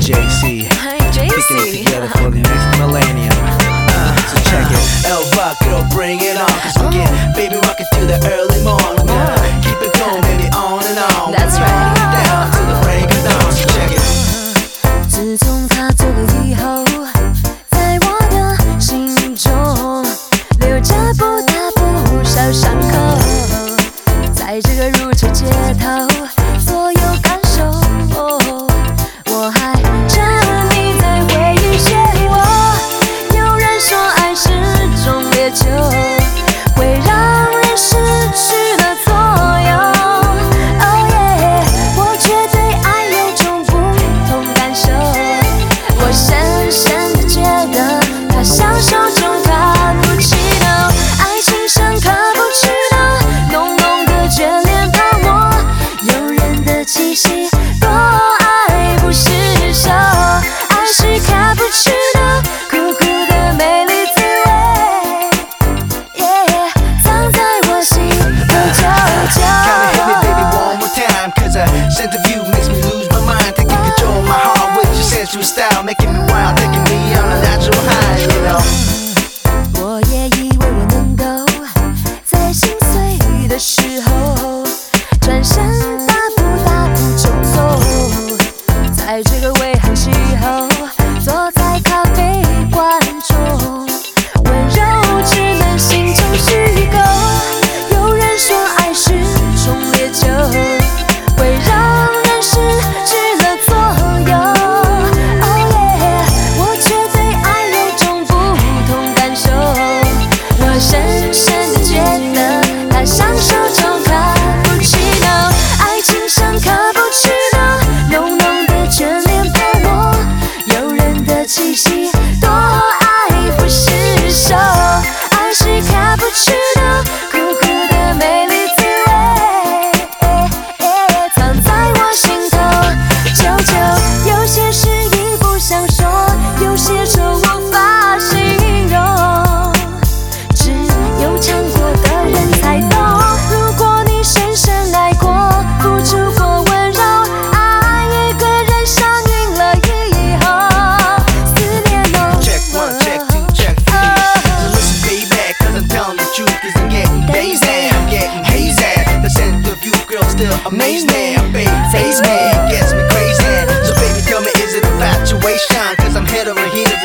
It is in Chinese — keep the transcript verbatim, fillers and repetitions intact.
J C. Hi, J C. Kicking it together for the next millennium. Uh, so check it. El Vaquero, bring it on. Cause we get baby rockin' to the early morning. Uh, keep it going, baby, on and on. That's right. Down to the break of dawn. So check it. 自从他走了以后，在我的心中留着不大不小伤口。在这个如秋街头，所有感受，我还沉溺在回忆漩涡。有人说爱是种烈酒，会让人失去了作用。Oh yeah， 我却对爱有种不同感受。我深深地觉得，它像手中卡布奇诺，爱情像卡布奇诺，浓浓的眷恋泡沫，诱人的气息，多爱不释手。爱是卡布奇诺，苦苦的美丽滋味， yeah， 藏在我心头久久。 Kinda hit me, baby, one more time. Cause a sense of you makes me lose my mind. Taking control of my heart with your sensual style. Making me wild, taking me on a natural high, you know. 我也以为我能够在心碎的时候转身大步大步就走，在这个微寒气候，坐在咖啡馆中，温柔只能形成虚构。有人说爱是种烈酒，会让人失去了作用。Oh yeah， 我却对爱有种不同感受。我深深地觉得，它像手中卡布奇诺，爱情像卡布奇诺，浓浓的眷恋泡沫，诱人的气息，多爱不释手。爱是卡布奇诺，苦苦的美丽滋味，藏在我心头久久。有些事已不想说，有些愁无法形容，只有尝过的人才懂。如果你深深爱过，付出过温柔，爱一个人上瘾了以后，思念浓。 Check one, check two, check three. So listen, baby, cause I'm telling the truth. Cause I'm getting dazed, I'm getting hazy. The scent of you, girl, still amaze me. Baby, face me, gets me crazy. So baby, tell me, is it infatuation? Cause I'm head over heels